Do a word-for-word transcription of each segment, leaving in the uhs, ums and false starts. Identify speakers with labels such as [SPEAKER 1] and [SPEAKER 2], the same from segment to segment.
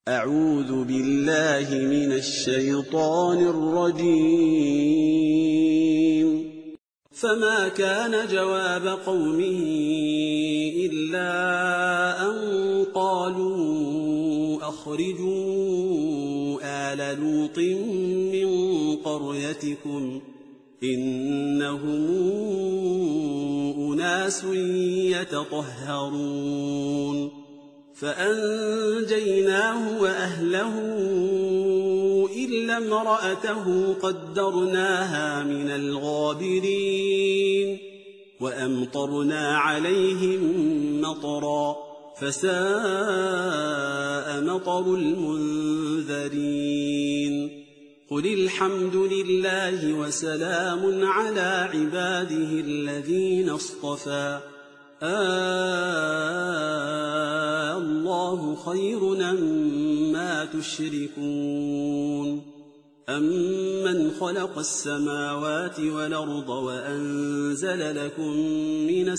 [SPEAKER 1] أعوذ بالله من الشيطان الرجيم. فما كان جواب قومه إلا أن قالوا أخرجوا آل لوط من قريتكم إنهم أناس يتطهرون. فأنجيناه وأهله إلا امرأته قدرناها من الغابرين. وأمطرنا عليهم مطرا فساء مطر المنذرين. قل الحمد لله وسلام على عباده الذين اصطفى آه الله خير أمّا تشركون. أمن خلق السماوات والأرض وأنزل لكم من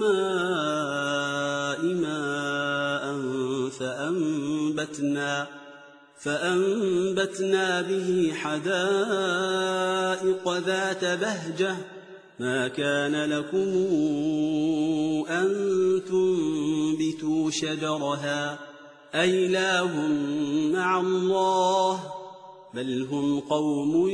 [SPEAKER 1] السماء ماء فأنبتنا, فأنبتنا به حدائق ذات بهجة ما كان لكم أن تنبتوا شجرها أإله مع الله بل هم قوم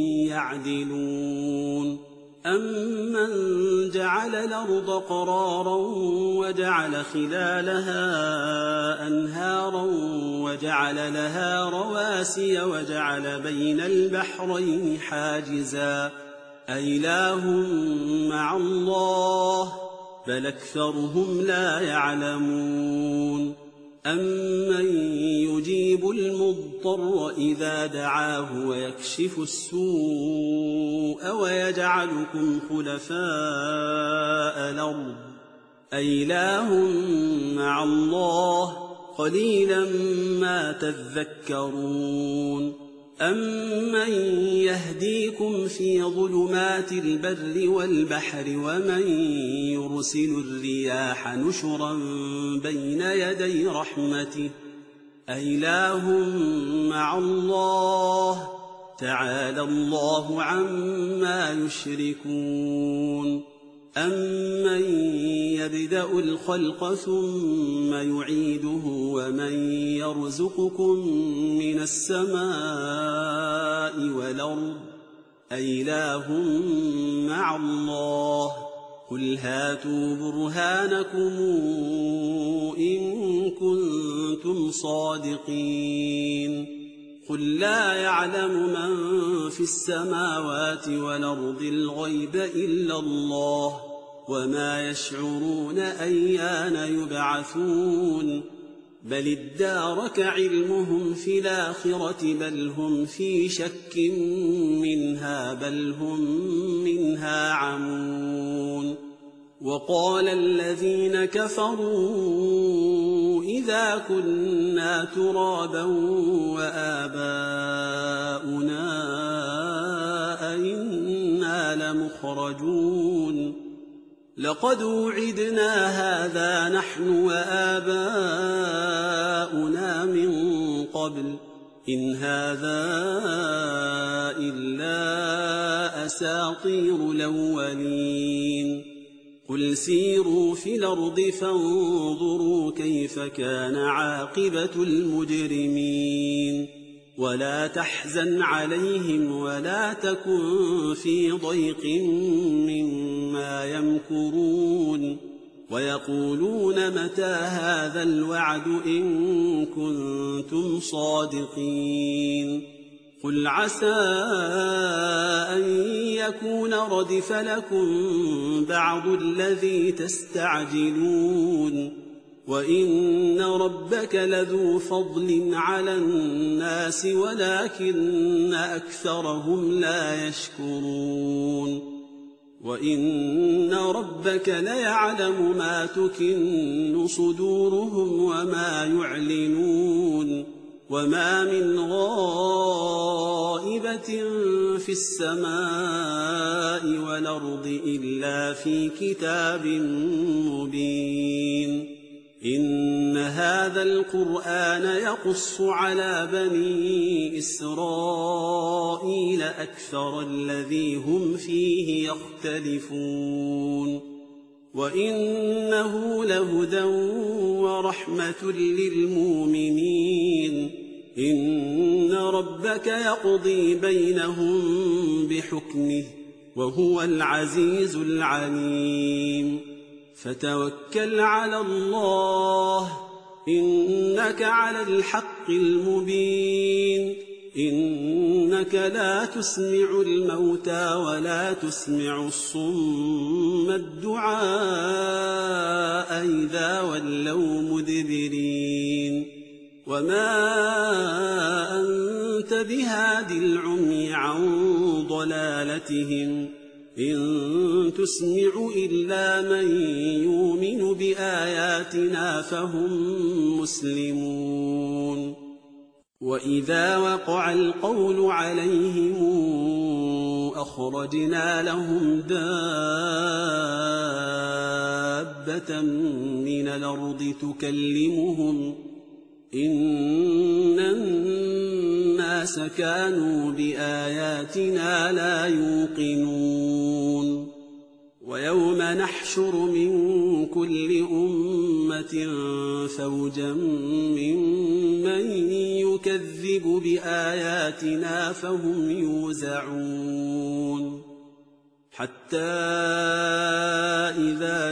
[SPEAKER 1] يعدلون. أمن جعل الأرض قرارا وجعل خلالها أنهارا وجعل لها رواسي وجعل بين البحرين حاجزا أإله مع الله بل أكثرهم لا يعلمون. أمن يجيب المضطر إذا دعاه ويكشف السوء ويجعلكم خلفاء الأرض أإله مع الله قليلا ما تذكرون. أمن يهديكم في ظلمات البر والبحر ومن يرسل الرياح نشرا بين يدي رحمته أإله مع الله تعالى الله عما يشركون. أمن يبدأ الخلق ثم يعيده ومن يرزقكم من السماء والأرض أإله مع الله قل هاتوا برهانكم إن كنتم صادقين. قل لا يعلم من في السماوات والأرض الغيب إلا الله وما يشعرون أيان يبعثون بل ادارك علمهم في الآخرة بل هم في شك منها بل هم منها عمون. وقال الذين كفروا إذا كنا ترابا وآباؤنا أئنا لمخرجون لقد وعدنا هذا نحن وآباؤنا من قبل إن هذا إلا أساطير الأولين. قل سيروا في الأرض فانظروا كيف كان عاقبة المجرمين. ولا تحزن عليهم ولا تكن في ضيق مما يمكرون ويقولون متى هذا الوعد إن كنتم صادقين. قل عسى أن يكون ردف لكم بعض الذي تستعجلون وإن ربك لذو فضل على الناس ولكن أكثرهم لا يشكرون. وإن ربك ليعلم ما تكن صدورهم وما يعلنون وما من غائبة في السماء والأرض إلا في كتاب مبين. إن هذا القرآن يقص على بني إسرائيل أكثر الذي هم فيه يختلفون وإنه لهدى ورحمة للمؤمنين إن ربك يقضي بينهم بحكمه وهو العزيز العليم فتوكل على الله إنك على الحق المبين إنك لا تسمع الموتى ولا تسمع الصم الدعاء إذا ولوا مدبرين وما أنت بهاد العمي عن ضلالتهم إن تسمع إلا من يؤمن بآياتنا فهم مسلمون وإذا وقع القول عليهم أخرجنا لهم دابة من الأرض تكلمهم إن الناس كانوا بآياتنا لا يوقنون ويوم نحشر من كل أمة فوجا ممن يكذب بآياتنا فهم يوزعون حتى إذا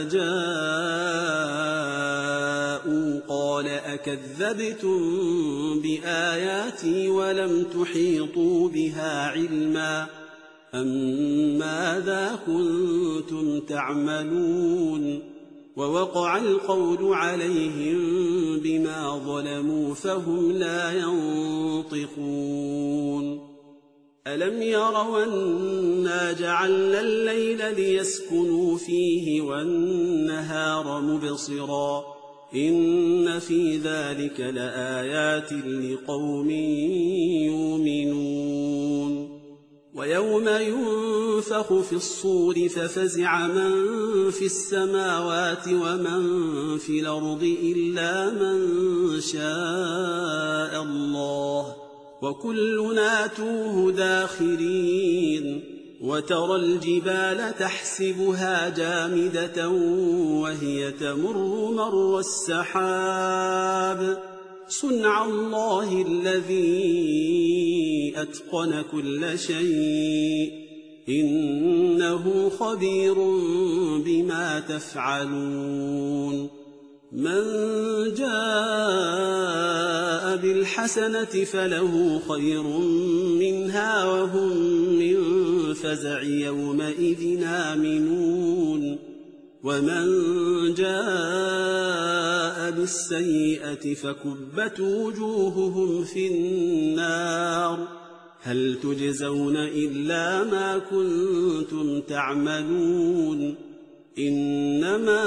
[SPEAKER 1] جاءوا قال أكذبتم بآياتي ولم تحيطوا بها علما أم ماذا كنتم تعملون ووقع القول عليهم بما ظلموا فهم لا ينطقون ألم يروا أنا جعلنا الليل ليسكنوا فيه والنهار مبصرا إن في ذلك لآيات لقوم يؤمنون ويوم ينفخ في الصور ففزع من في السماوات ومن في الأرض إلا من شاء الله وكلنا توه داخرين وترى الجبال تحسبها جامدة وهي تمر مر السحاب صنع الله الذي أتقن كل شيء إنه خبير بما تفعلون من جاء بالحسنة فله خير منها وهم من فزع يومئذ آمنون ومن جاء بالسيئة فكبت وجوههم في النار هل تجزون إلا ما كنتم تعملون إنما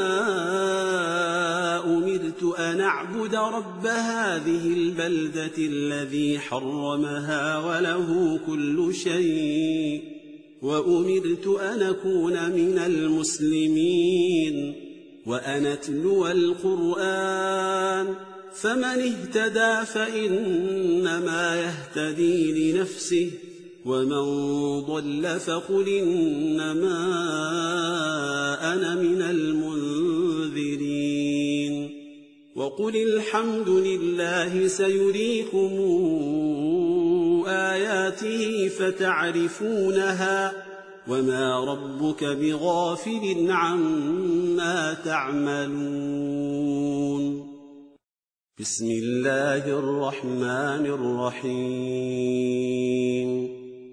[SPEAKER 1] أمرت أن أعبد رب هذه البلدة الذي حرمها وله كل شيء وأمرت أن أكون من المسلمين وأن أتلو القرآن فمن اهتدى فإنما يهتدي لنفسه ومن ضل فقل إنما أنا من المنذرين وقل الحمد لله سيريكم آياته فتعرفونها وما ربك بغافل عما تعملون بسم الله الرحمن الرحيم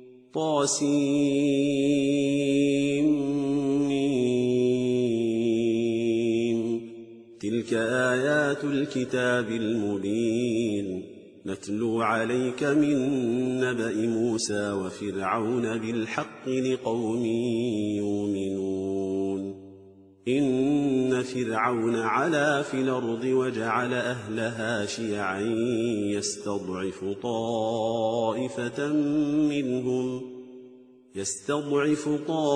[SPEAKER 1] طاسيم تلك آيات الكتاب المبين نتلو عليك من نبأ موسى وفرعون بالحق لقوم يؤمنون إن فرعون علا في الأرض وجعل أهلها شيعا يستضعف طائفة منهم يستضعف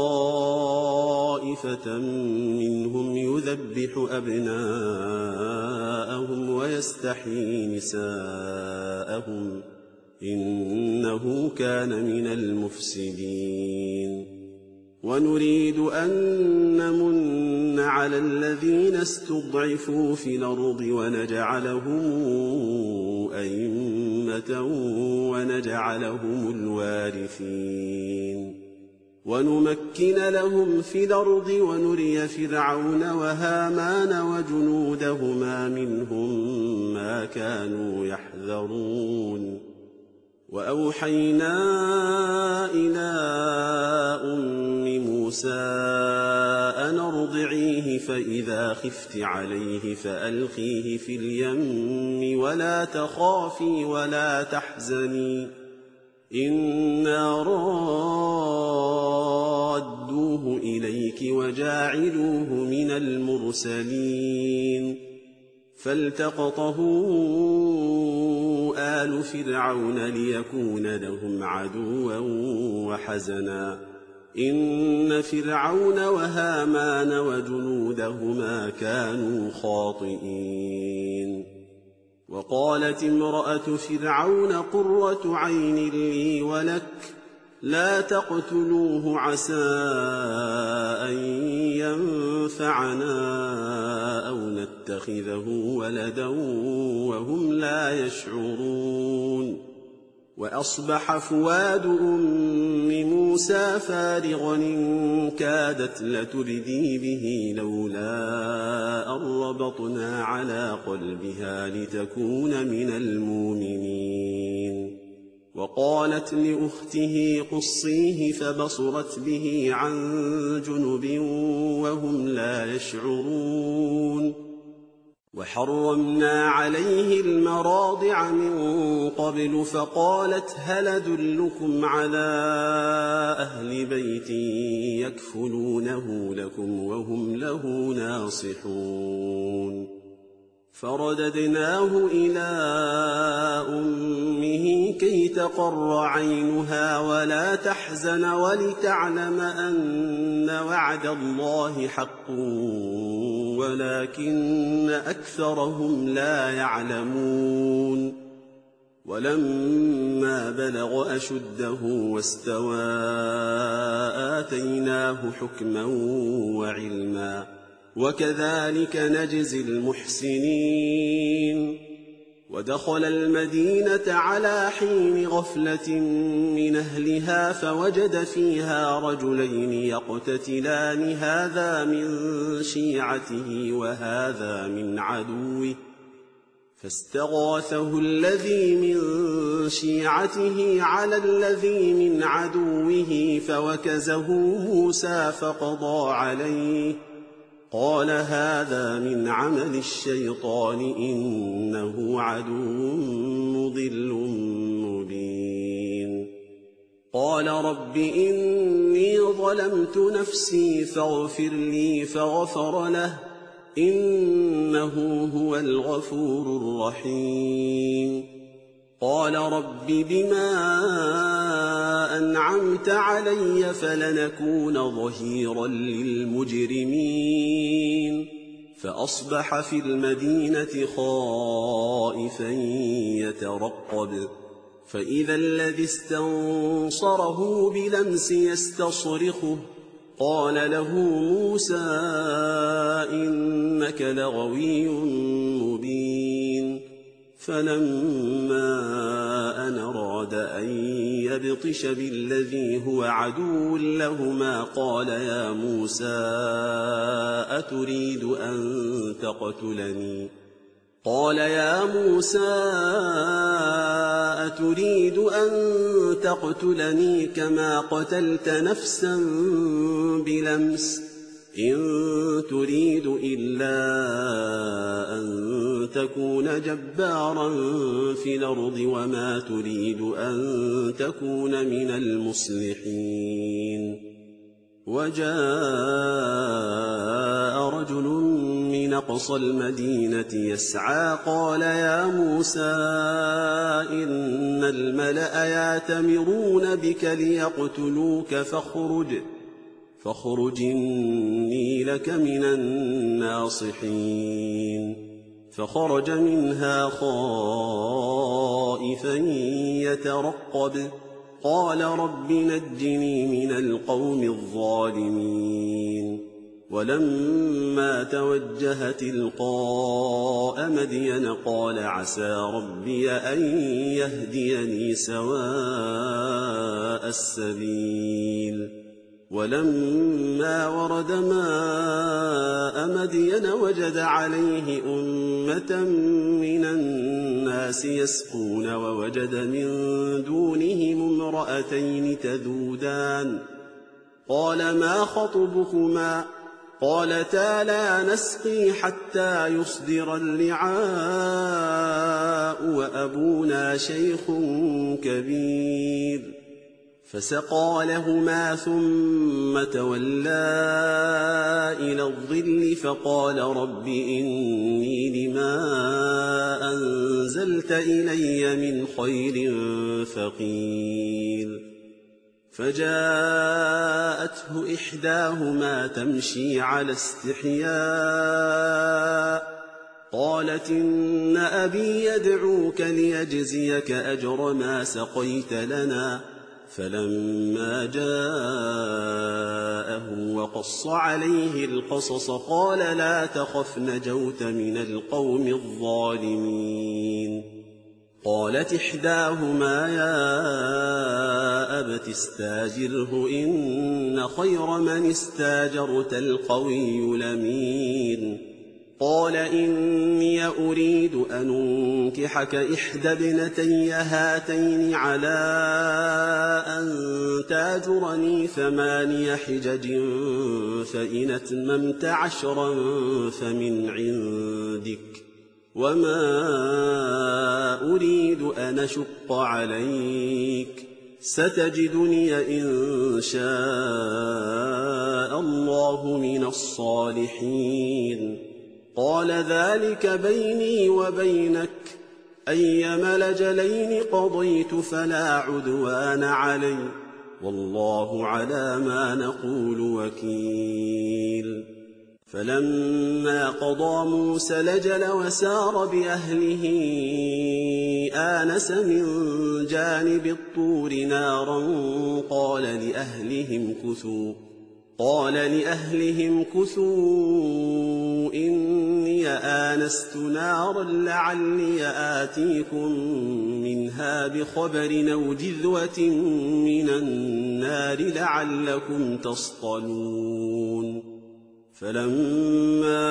[SPEAKER 1] طائفة منهم يذبح أبناءهم ويستحيي نساءهم إنه كان من المفسدين ونريد أن نمن على الذين استضعفوا في الأرض ونجعلهم أئمة ونجعلهم الوارثين ونمكن لهم في الأرض ونري فرعون وهامان وجنودهما منهم ما كانوا يحذرون وأوحينا إلى أم موسى أن ارضعيه فإذا خفت عليه فألقيه في اليم ولا تخافي ولا تحزني إنا رادوه إليك وجاعلوه من المرسلين فالتقطه آل فرعون ليكون لهم عدوا وحزنا إن فرعون وهامان وجنودهما كانوا خاطئين وقالت امرأة فرعون قرة عين لي ولك لا تقتلوه عسى أن ينفعنا أو نتخذه ولدا وهم لا يشعرون وأصبح فؤاد أم موسى فارغا إن كادت لتبدي به لولا أن ربطنا على قلبها لتكون من المؤمنين وقالت لأخته قصيه فبصرت به عن جنب وهم لا يشعرون وحرمنا عليه المراضع من قبل فقالت هل أدلكم على أهل بيت يكفلونه لكم وهم له ناصحون فرددناه إلى أمه كي تقر عينها ولا تحزن ولتعلم أن وعد الله حق ولكن أكثرهم لا يعلمون ولما بلغ أشده واستوى آتيناه حكما وعلما وكذلك نجزي المحسنين ودخل المدينة على حين غفلة من أهلها فوجد فيها رجلين يقتتلان هذا من شيعته وهذا من عدوه فاستغاثه الذي من شيعته على الذي من عدوه فوكزه موسى فقضى عليه قال هذا من عمل الشيطان إنه عدو مضل مبين قال رب إني ظلمت نفسي فاغفر لي فغفر له إنه هو الغفور الرحيم قال رب بما أنعمت علي فلنكون ظهيرا للمجرمين فأصبح في المدينة خائفا يترقب فإذا الذي استنصره بلمس يستصرخه قال له موسى إنك لغوي مبين فلما أن أراد أن يبطش بالذي هو عدو لهما قال يا موسى أتريد أن تقتلني قال يا موسى أتريد أن تقتلني كما قتلت نفسا بلمس إن تريد إلا أن تكون جبارا في الأرض وما تريد أن تكون من المصلحين وجاء رجل من أقصى المدينة يسعى قال يا موسى إن الملأ يأتمرون بك ليقتلوك فاخرج فاخرج إني لك من الناصحين. فخرج منها خائفا يترقب قال رب نجني من القوم الظالمين. ولما توجه تلقاء مدين قال عسى ربي أن يهديني سواء السبيل. ولما ورد ماء مدين وجد عليه أمة من الناس يسقون ووجد من دونهم امرأتين تذودان قال ما خطبكما قالتا لا نسقي حتى يصدر الرعاء وأبونا شيخ كبير. فسقى لهما ثم تولى إلى الظل فقال رب إني لما أنزلت إلي من خير فقير. فجاءته إحداهما تمشي على استحياء قالت إن أبي يدعوك ليجزيك أجر ما سقيت لنا. فلما جاءه وقص عليه القصص قال لا تخف نجوت من القوم الظالمين. قالت إحداهما يا أبت استاجره إن خير من استاجرت القوي الأمين. قال إني أريد أن أنكحك إحدى ابنتي هاتين على أن تاجرني ثماني حجج فإن أتممت عشرا فمن عندك وما أريد أن أشق عليك ستجدني إن شاء الله من الصالحين. قال ذلك بيني وبينك أيما الأجلين قضيت فلا عدوان علي والله على ما نقول وكيل. فلما قضى موسى الأجل وسار بأهله آنس من جانب الطور نارا قال لأهلهم كثوا قال لأهلهم كثوا إني آنست نارا لعلي آتيكم منها بخبر أو جذوة من النار لعلكم تصطلون. فلما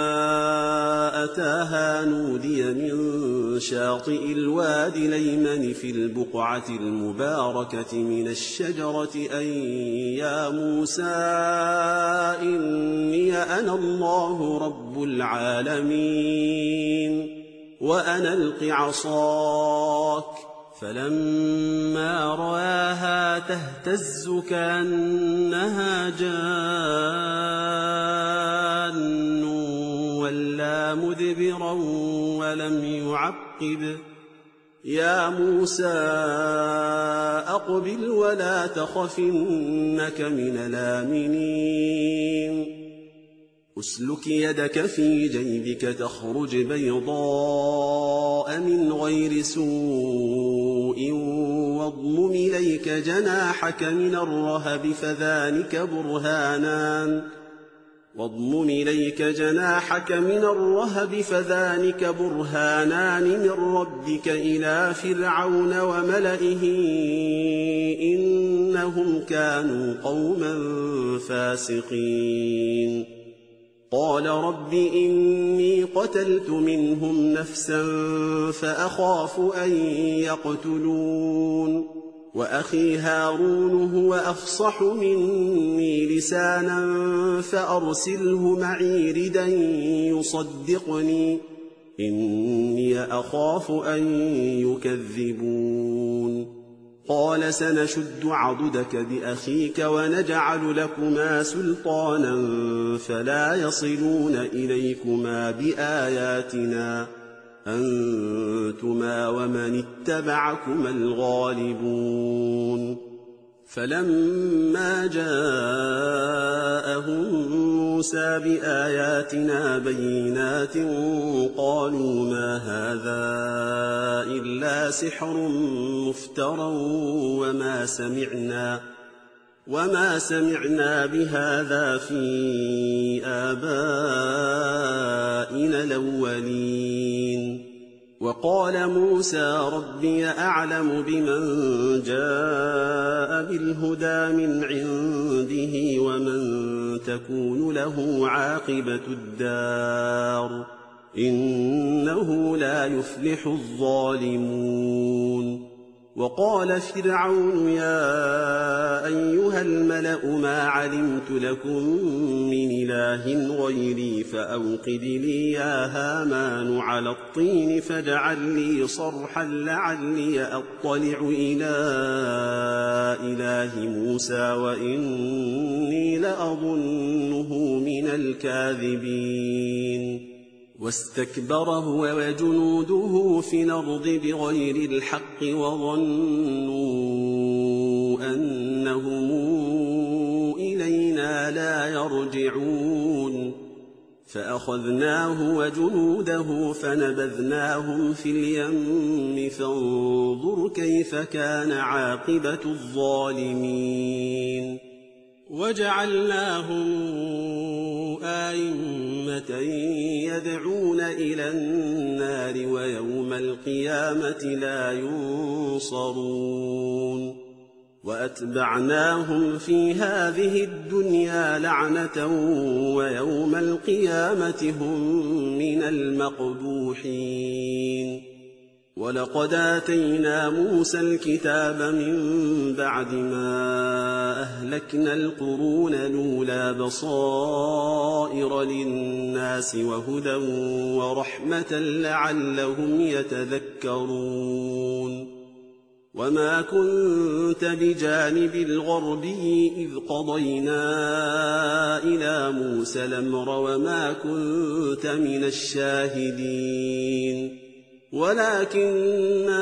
[SPEAKER 1] أتاها نودي من شاطئ الوادي الأيمن في البقعة المباركة من الشجرة أن يا موسى إني أنا الله رب العالمين وأنا ألق عصاك. فلما رآها تهتز كأنها جان ولا مدبرا ولم يعقب يا موسى أقبل ولا تخف إنك من الآمنين. أسلك يدك في جيبك تخرج بيضاء من غير سوء واضمم إليك جناحك من الرهب فذلك برهانان واضمم إليك جناحك من الرهب فذلك برهانان من ربك إلى فرعون وملئه إنهم كانوا قوما فاسقين. قال رب إني قتلت منهم نفسا فأخاف أن يقتلون وأخي هارون هو أفصح مني لسانا فأرسله معي ردا يصدقني إني أخاف أن يكذبون. قال سنشد عضدك بأخيك ونجعل لكما سلطانا فلا يصلون إليكما بآياتنا أنتما ومن اتبعكما الغالبون فلما جاءهم موسى بآياتنا بينات قالوا ما هذا إلا سحر مفترى وما سمعنا وما سمعنا بهذا في آبائنا الأولين وقال موسى ربي أعلم بمن جاء بالهدى من عنده ومن تكون له عاقبة الدار إنه لا يفلح الظالمون وقال فرعون يا أيها الملأ ما علمت لكم من إله غيري فأوقد لي يا هامان على الطين فاجعل لي صرحا لعلي أطلع إلى إله موسى وإني لأظنه من الكاذبين واستكبر هو وجنوده في الأرض بغير الحق وظنوا أنهم إلينا لا يرجعون فأخذناه وجنوده فنبذناهم في اليم فانظر كيف كان عاقبة الظالمين وجعلناهم أئمة يدعون إلى النار ويوم القيامة لا ينصرون وأتبعناهم في هذه الدنيا لعنة ويوم القيامة هم من المقبوحين ولقد آتينا موسى الكتاب من بعد ما أهلكنا القرون الأولى بصائر للناس وهدى ورحمة لعلهم يتذكرون وما كنت بجانب الغربي إذ قضينا إلى موسى الأمر وما كنت من الشاهدين ولكننا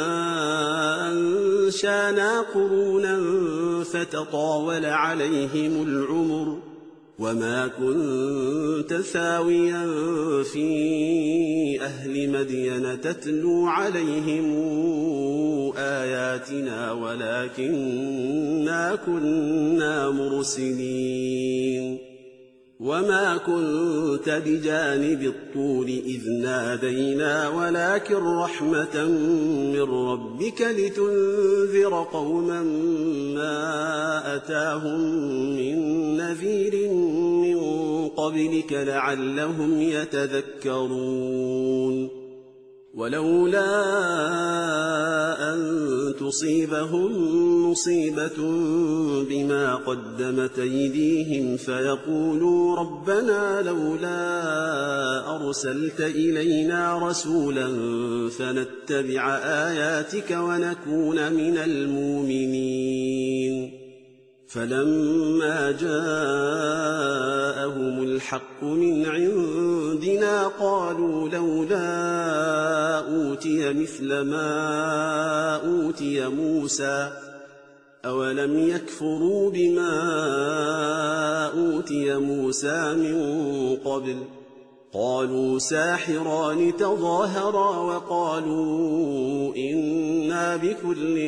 [SPEAKER 1] أنشأنا قرونا فتطاول عليهم العمر وما كنت ثاويا في أهل مدين تتلو عليهم آياتنا ولكننا كنا مرسلين وما كنت بجانب الطور إذ نادينا ولكن رحمة من ربك لتنذر قوما ما أتاهم من نذير من قبلك لعلهم يتذكرون ولولا أن تصيبهم مصيبة بما قدمت أيديهم فيقولوا ربنا لولا أرسلت إلينا رسولا فنتبع آياتك ونكون من المؤمنين فلما جاءهم الحق من عندنا قالوا لولا أوتي مثل ما أوتي موسى أولم يكفروا بما أوتي موسى من قبل قالوا ساحران تظاهرا وقالوا إنا بكل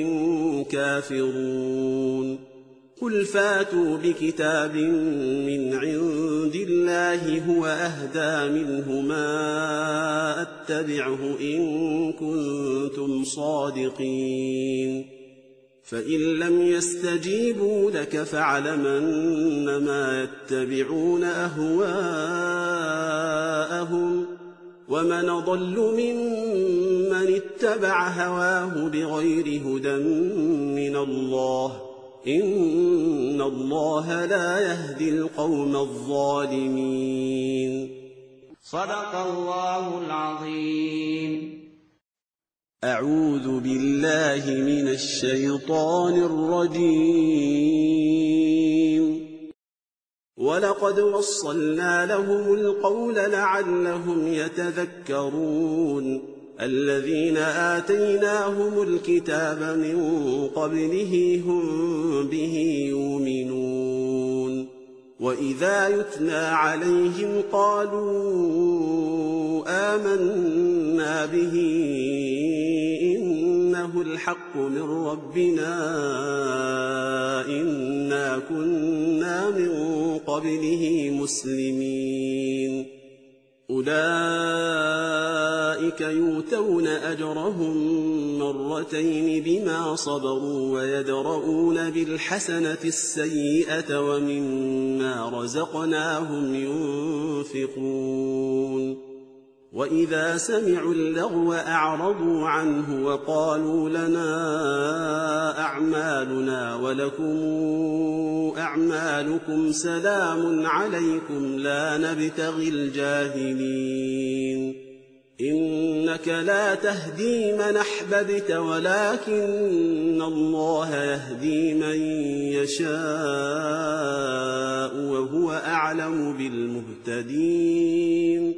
[SPEAKER 1] كافرون قل فاتوا بكتاب من عند الله هو أهدى منهما أتبعه إن كنتم صادقين فإن لم يستجيبوا لك فاعلم أنما يتبعون أهواءهم ومن أضل ممن اتبع هواه بغير هدى من الله إن الله لا يهدي القوم الظالمين
[SPEAKER 2] صدق الله العظيم.
[SPEAKER 1] أعوذ بالله من الشيطان الرجيم ولقد وصلنا لهم القول لعلهم يتذكرون الذين آتيناهم الكتاب من قبله هم به يؤمنون وإذا يتلى عليهم قالوا آمنا به إنه الحق من ربنا إنا كنا من قبله مسلمين أولئك يؤتون أجرهم مرتين بما صبروا ويدرؤون بالحسنة السيئة ومما رزقناهم ينفقون وإذا سمعوا اللغو أعرضوا عنه وقالوا لنا أعمالنا ولكم أعمالكم سلام عليكم لا نبتغي الجاهلين إنك لا تهدي من أحببت ولكن الله يهدي من يشاء وهو أعلم بالمهتدين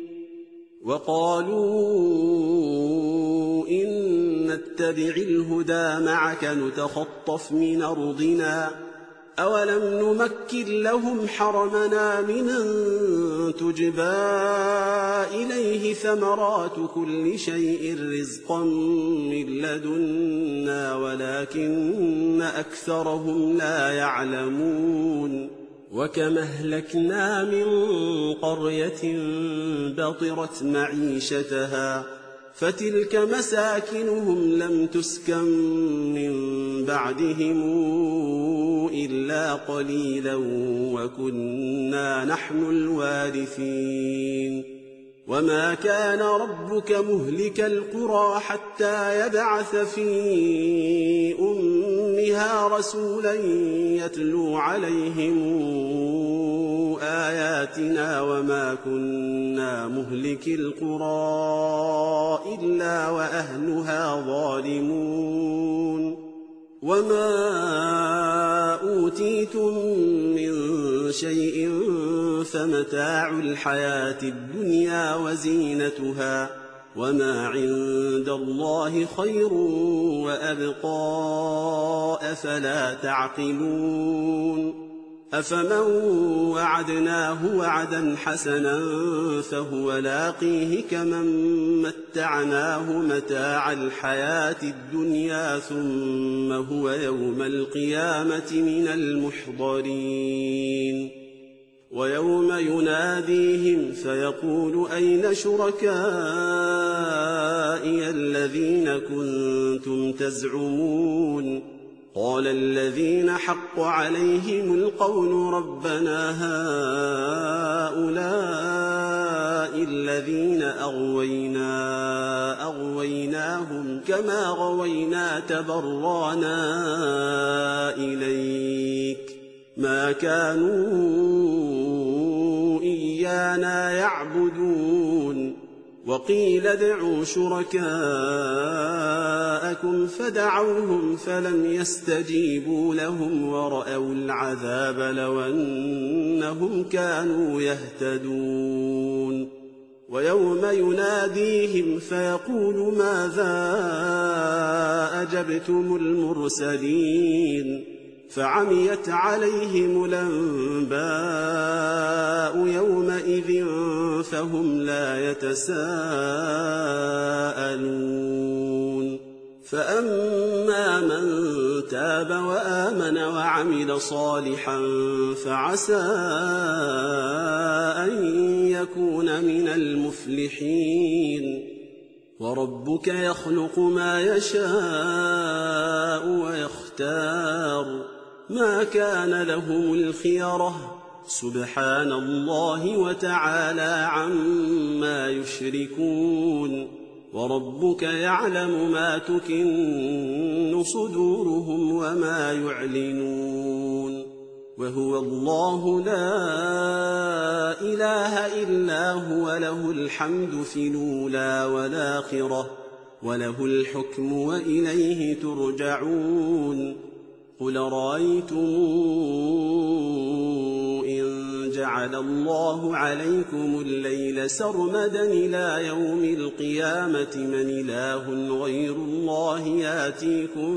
[SPEAKER 1] وقالوا إن نتبع الهدى معك نتخطف من أرضنا أولم نمكن لهم حرمنا من تجبى إليه ثمرات كل شيء رزقا من لدنا ولكن أكثرهم لا يعلمون وكما أهلكنا من قرية بطرت معيشتها فتلك مساكنهم لم تسكن من بعدهم إلا قليلا وكنا نحن الوارثين وما كان ربك مهلك القرى حتى يبعث في أمها رسولا يتلو عليهم آياتنا وما كنا مهلك القرى إلا وأهلها ظالمون وما أوتيتم من شيء فمتاع الحياة الدنيا وزينتها وما عند الله خير وأبقى أفلا تعقلون أفمن وعدناه وعدا حسنا فهو لاقيه كمن متعناه متاع الحياة الدنيا ثم هو يوم القيامة من المحضرين ويوم يناديهم فيقول أين شركائي الذين كنتم تزعمون قال الذين حق عليهم القول ربنا هؤلاء الذين أغوينا أغويناهم كما غوينا تبرانا إليك ما كانوا إيانا يعبدون وقيل ادعوا شركاءكم فدعوهم فلم يستجيبوا لهم ورأوا العذاب لو أنهم كانوا يهتدون ويوم يناديهم فيقول ماذا أجبتم المرسلين فعميت عليهم الأنباء يومئذ فهم لا يتساءلون فأما من تاب وآمن وعمل صالحا فعسى أن يكون من المفلحين وربك يخلق ما يشاء ويختار ما كان لهم الخيرة سبحان الله وتعالى عما يشركون وربك يعلم ما تكن صدورهم وما يعلنون وهو الله لا إله إلا هو له الحمد في الأولى والآخرة وله الحكم وإليه ترجعون قل رأيتم إن جعل الله عليكم الليل سرمدا إلى يوم القيامة من إله غير الله ياتيكم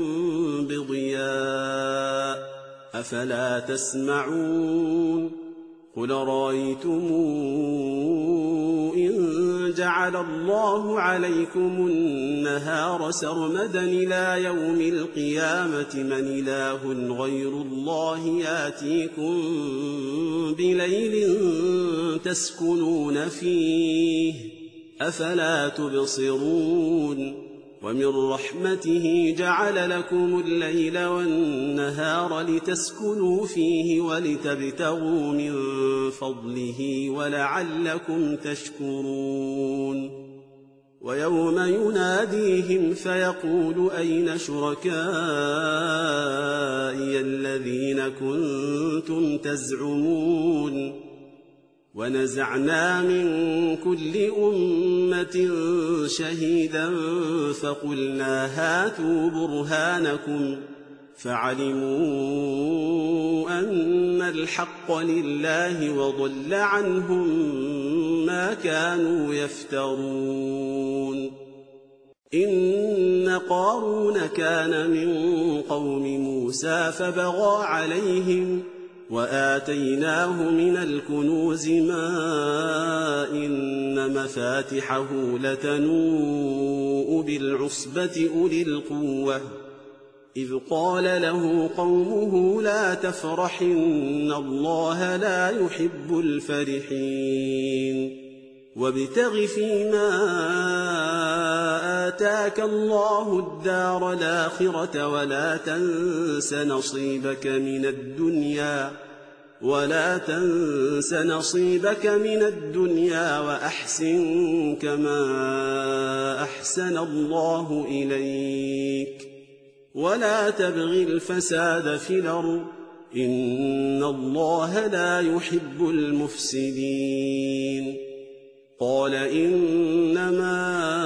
[SPEAKER 1] بضياء أفلا تسمعون قل رأيتم إن جعل الله عليكم النهار سرمدا إلى يوم القيامة من إله غير الله ياتيكم بليل تسكنون فيه أفلا تبصرون ومن رحمته جعل لكم الليل والنهار لتسكنوا فيه ولتبتغوا من فضله ولعلكم تشكرون ويوم يناديهم فيقول أين شركائي الذين كنتم تزعمون ونزعنا من كل أمة شهيدا فقلنا هاتوا برهانكم فعلموا أن الحق لله وضل عنهم ما كانوا يفترون إن قارون كان من قوم موسى فبغى عليهم وآتيناه من الكنوز ما إن مفاتحه لتنوء بالعصبة أولي القوة إذ قال له قومه لا تفرح إن الله لا يحب الفرحين وابتغ فيما آتاك الله الدار الآخرة ولا تنس نصيبك من الدنيا ولا تنس نصيبك من الدنيا وأحسن كما أحسن الله إليك ولا تبغ الفساد في الأرض إن الله لا يحب المفسدين قال إنما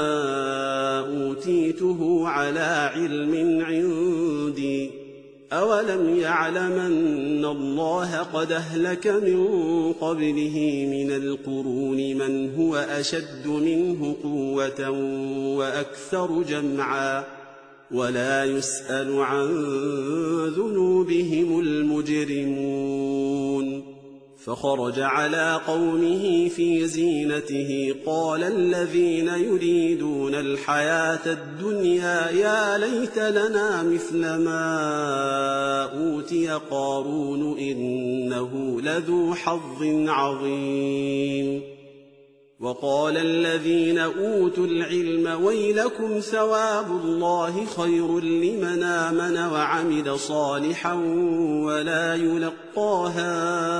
[SPEAKER 1] أوتيته على علم عندي أولم يعلم أن الله قد أهلك من قبله من القرون من هو أشد منه قوة وأكثر جمعا ولا يسأل عن ذنوبهم المجرمون فخرج على قومه في زينته قال الذين يريدون الحياة الدنيا يا ليت لنا مثل ما أوتي قارون إنه لذو حظ عظيم وقال الذين أوتوا العلم ويلكم ثواب الله خير لمن آمن وعمل صالحا ولا يلقاها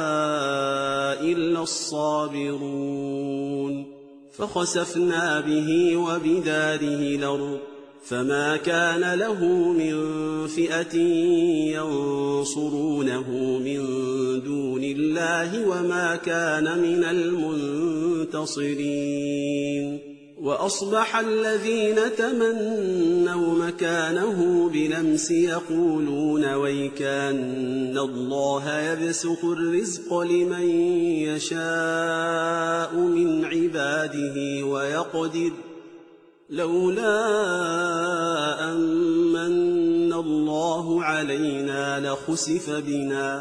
[SPEAKER 1] إلا الصابرون فخسفنا به وبداره الأرض فما كان له من فئة ينصرونه من دون الله وما كان من المنتصرين وأصبح الذين تمنوا مكانه بلمس يقولون ويكان الله يبسط الرزق لمن يشاء من عباده ويقدر لولا أمن الله علينا لخسف بنا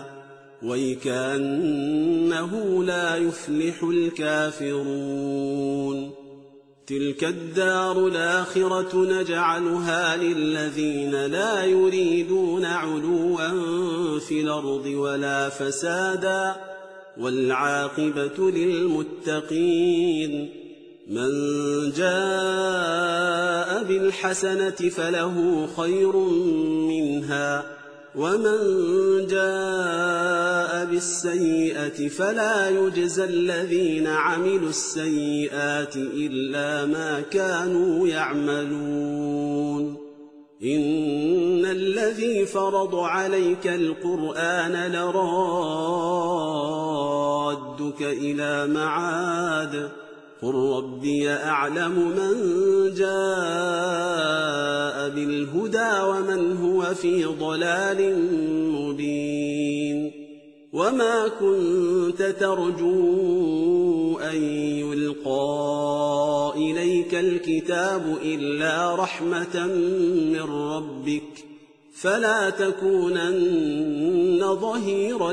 [SPEAKER 1] ويكأنه لا يفلح الكافرون تلك الدار الآخرة نجعلها للذين لا يريدون علوا في الأرض ولا فسادا والعاقبة للمتقين من جاء بالحسنة فله خير منها ومن جاء بالسيئة فلا يجزى الذين عملوا السيئات إلا ما كانوا يعملون إن الذي فرض عليك القرآن لرادك إلى معاد قل ربي أعلم من جاء بالهدى ومن هو في ضلال مبين وما كنت ترجو أن يلقى إليك الكتاب إلا رحمة من ربك فلا تكونن ظهيرا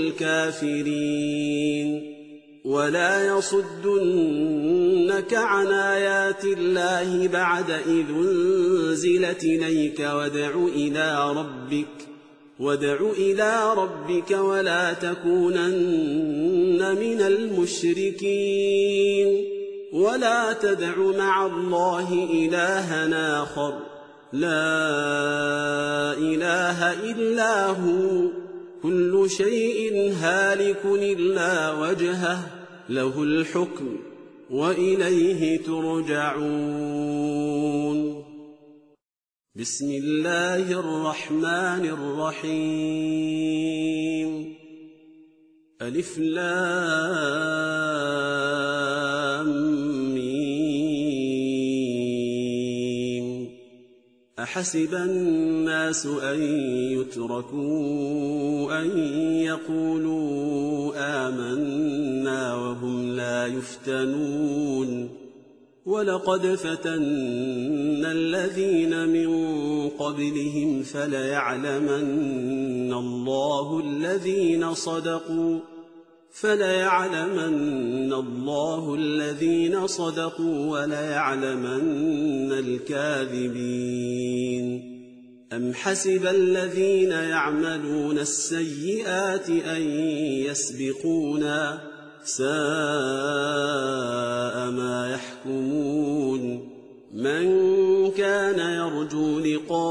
[SPEAKER 1] للكافرين ولا يصدنك عن آيات الله بعد إذ أنزلت إليك وادع إلى ربك وادع إلى ربك ولا تكونن من المشركين ولا تدع مع الله إلها آخر لا إله إلا هو كل شيء هالك إلا وجهه له الحكم وإليه ترجعون. بسم الله الرحمن الرحيم. ألف لام ميم. أحسب الناس أن يتركوا أن يقولوا آمنا وهم لا يفتنون ولقد فتنا الذين من قبلهم فليعلمن الله الذين صدقوا فليعلمن الله الذين صدقوا وليعلمن الكاذبين. أم حسب الذين يعملون السيئات أن يسبقونا ساء ما يحكمون. من كان يرجو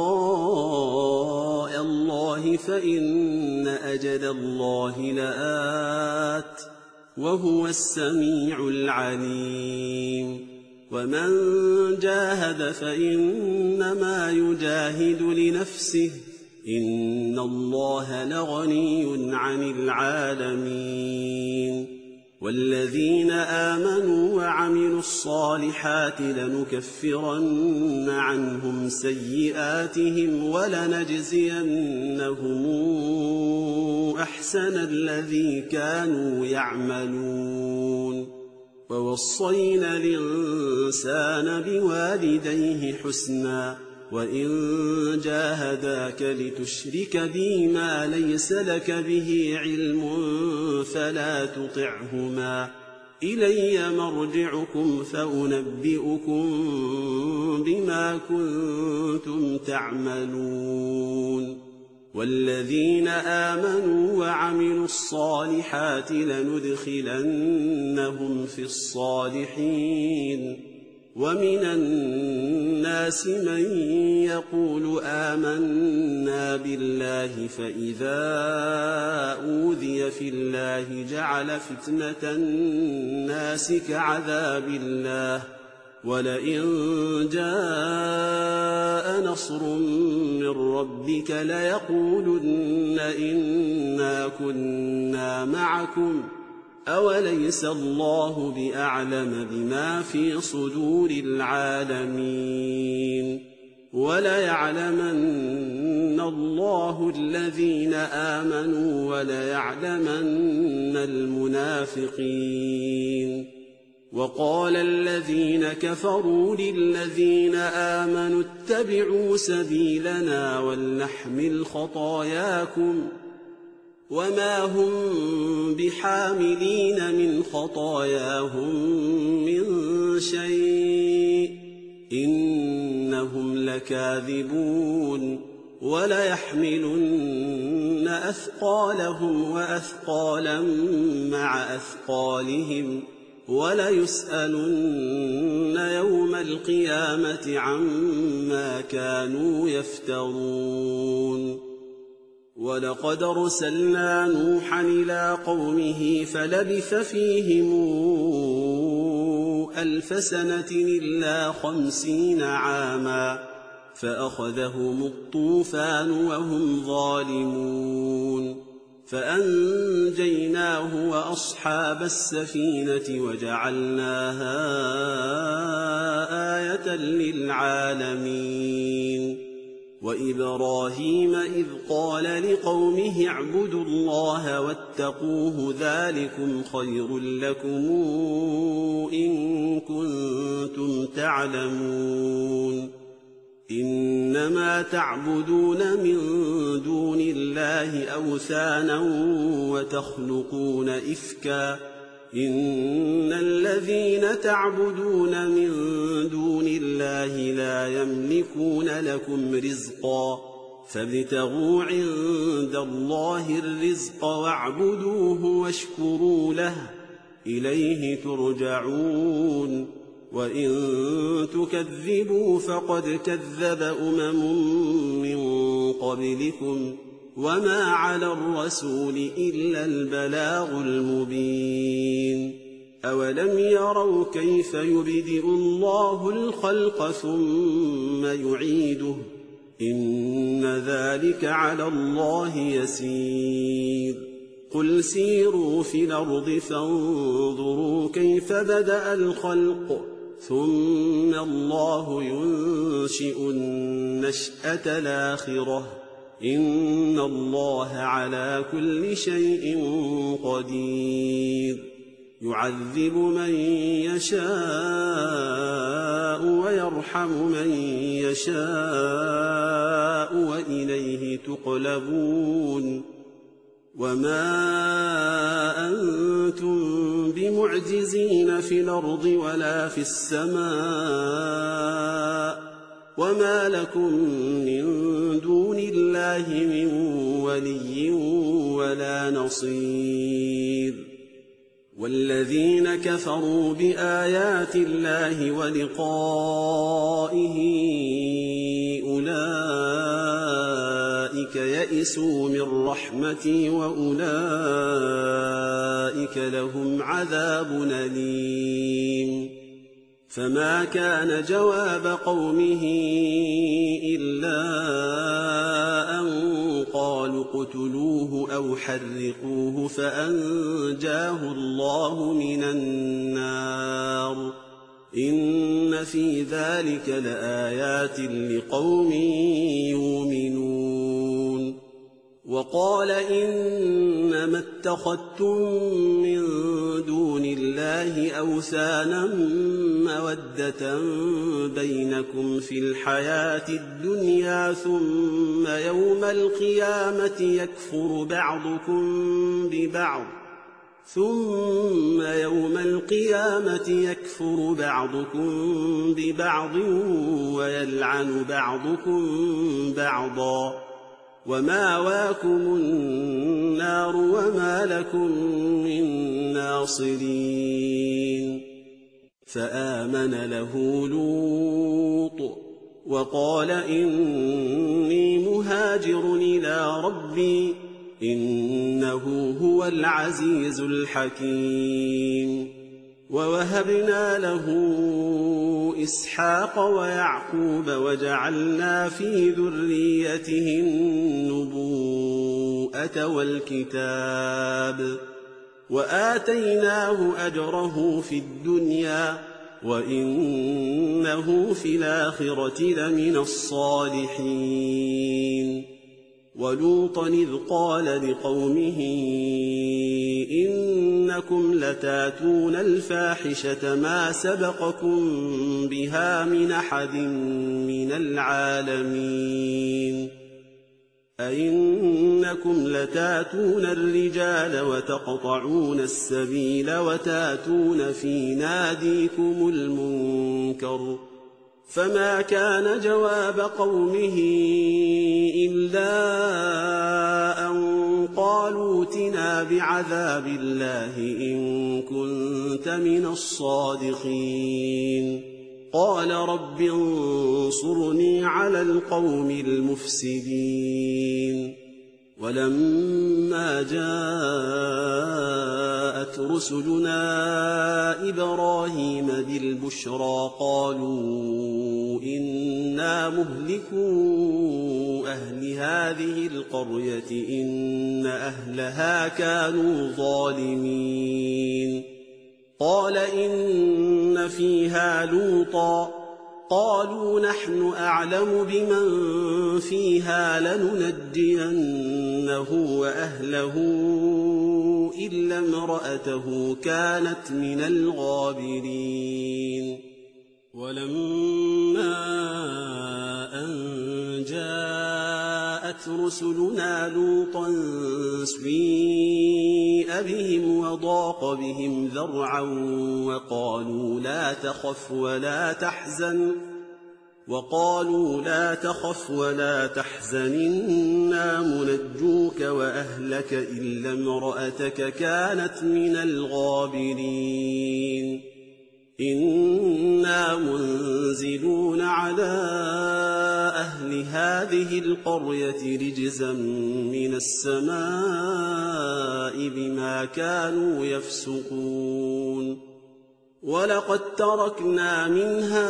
[SPEAKER 1] لقاء الله فإن أجل الله لآت وهو السميع العليم. ومن جاهد فإنما يجاهد لنفسه إن الله لغني عن العالمين. والذين آمنوا وعملوا الصالحات لنكفرن عنهم سيئاتهم ولنجزينهم أحسن الذي كانوا يعملون. ووصينا الإنسان بوالديه حسنا وإن جاهداك لتشرك بي ما ليس لك به علم فلا تطعهما إلي مرجعكم فأنبئكم بما كنتم تعملون. والذين آمنوا وعملوا الصالحات لندخلنهم في الصالحين. ومن الناس من يقول آمنا بالله فإذا أوذي في الله جعل فتنة الناس كعذاب الله ولئن جاء نصر من ربك ليقولن إنا كنا معكم أوليس الله بأعلم بما في صدور العالمين. وليعلمن الله الذين آمنوا وليعلمن المنافقين. وقال الذين كفروا للذين آمنوا اتبعوا سبيلنا ولنحمل خطاياكم وما هم بحاملين من خطاياهم من شيء إنهم لكاذبون. وليحملن أثقالهم وأثقالا مع أثقالهم وليسألن يوم القيامة عما كانوا يفترون. ولقد أرسلنا نوحا إلى قومه فلبث فيهم ألف سنة إلا خمسين عاما فأخذهم الطوفان وهم ظالمون فأنجيناه وأصحاب السفينة وجعلناها آية للعالمين. وإبراهيم إذ قال لقومه اعبدوا الله واتقوه ذلكم خير لكم إن كنتم تعلمون إنما تعبدون من دون الله أوثانا وتخلقون إفكا إن الذين تعبدون من دون الله لا يملكون لكم رزقا فابتغوا عند الله الرزق واعبدوه واشكروا له إليه ترجعون وإن تكذبوا فقد كذب أمم من قبلكم وما على الرسول إلا البلاغ المبين أولم يروا كيف يبدئ الله الخلق ثم يعيده إن ذلك على الله يسير قل سيروا في الأرض فانظروا كيف بدأ الخلق ثم الله ينشئ النشأة الآخرة إن الله على كل شيء قدير يعذب من يشاء ويرحم من يشاء وإليه تقلبون وما أنتم بمعجزين في الأرض ولا في السماء وما لكم من دون الله من ولي ولا نصير والذين كفروا بآيات الله ولقائه أولئك يئسوا من رحمتي وأولئك لهم عذاب أليم فما كان جواب قومه إلا أن قالوا اقتلوه أو حرقوه فأنجاه الله من النار إن في ذلك لآيات لقوم يؤمنون وقال إنما اتخذتم من دون الله أوثانا مودة بينكم في الحياة الدنيا ثم يوم القيامة يكفر بعضكم ببعض ثم يوم القيامة يكفر بعضكم ببعض ويلعن بعضكم بعضا ومأواكم النار وما لكم من ناصرين فآمن له لوط وقال إني مهاجر إلى ربي إنه هو العزيز الحكيم ووهبنا له إسحاق ويعقوب وجعلنا في ذريته النبوءة والكتاب وآتيناه أجره في الدنيا وإنه في الآخرة لمن الصالحين ولوطا إذ قال لقومه إنكم لتاتون الفاحشة ما سبقكم بها من أحد من العالمين أئنكم لتاتون الرجال وتقطعون السبيل وتاتون في ناديكم المنكر فما كان جواب قومه إلا أن قالوا ائتنا بعذاب الله إن كنت من الصادقين قال رب انصرني على القوم المفسدين ولما جاءت رسلنا إبراهيم بالبشرى قالوا إنا مهلكو أهل هذه القرية إن أهلها كانوا ظالمين قال إن فيها لوطا قالوا نحن أعلم بمن فيها لننجينه وأهله إلا امرأته كانت من الغابرين ولما أن جاءت رسلنا لوطا سيء بهم وضاق بهم ذرعا وقالوا لا تخف ولا تحزن وقالوا لا تخف ولا تحزن إنا منجوك وأهلك إلا امرأتك كانت من الغابرين إنا منزلون على أهل هذه القرية رجزا من السماء بما كانوا يفسقون ولقد تركنا منها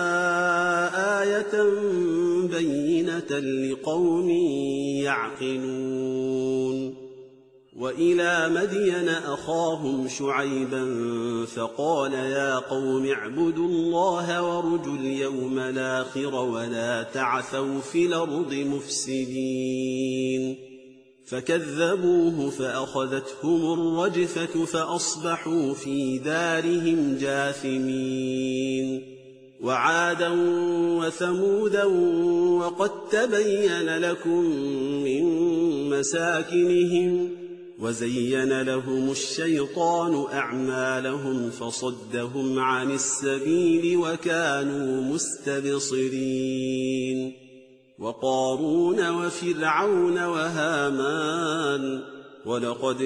[SPEAKER 1] آية بينة لقوم يعقلون وإلى مدين أخاهم شعيبا فقال يا قوم اعبدوا الله وارجوا اليوم الآخر ولا تعثوا في الأرض مفسدين فكذبوه فأخذتهم الرجفة فأصبحوا في دارهم جاثمين وعادا وثمودا وقد تبين لكم من مساكنهم وزين لهم الشيطان أعمالهم فصدهم عن السبيل وكانوا مستبصرين وقارون وفرعون وهامان ولقد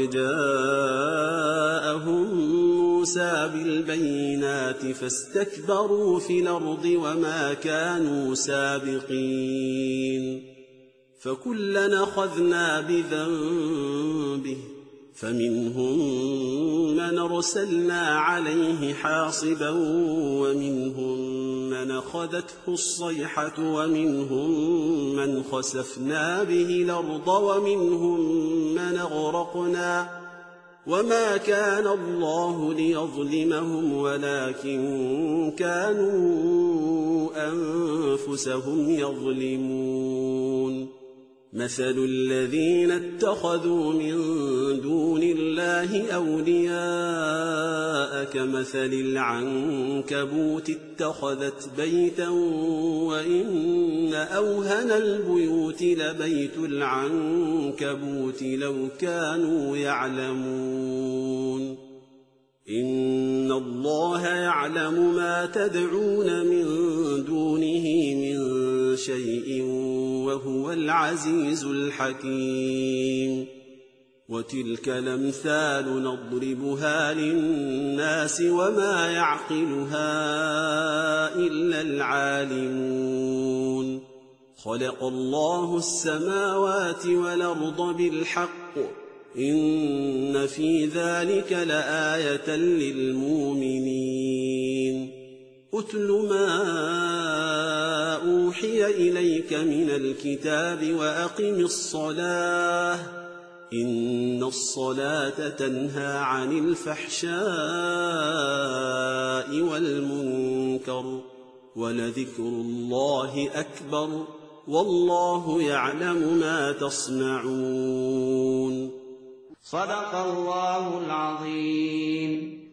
[SPEAKER 1] جاءهم موسى بالبينات فاستكبروا في الأرض وما كانوا سابقين فكلنا أخذنا بذنبه فمنهم من أرسلنا عليه حاصبا ومنهم من أخذته الصيحة ومنهم من خسفنا به الأرض ومنهم من أغرقنا وما كان الله ليظلمهم ولكن كانوا أنفسهم يظلمون مثل الذين اتخذوا من دون الله أولياء كمثل العنكبوت اتخذت بيتا وإن أوهن البيوت لبيت العنكبوت لو كانوا يعلمون إن الله يعلم ما تدعون من دونه من شيء وهو العزيز الحكيم وتلك الأمثال نضربها للناس وما يعقلها إلا العالمون خلق الله السماوات والأرض بالحق إن في ذلك لآية للمؤمنين أتل ما أوحي إليك من الكتاب وأقم الصلاة إن الصلاة تنهى عن الفحشاء والمنكر ولذكر الله أكبر والله يعلم ما تصنعون
[SPEAKER 2] صدق الله العظيم.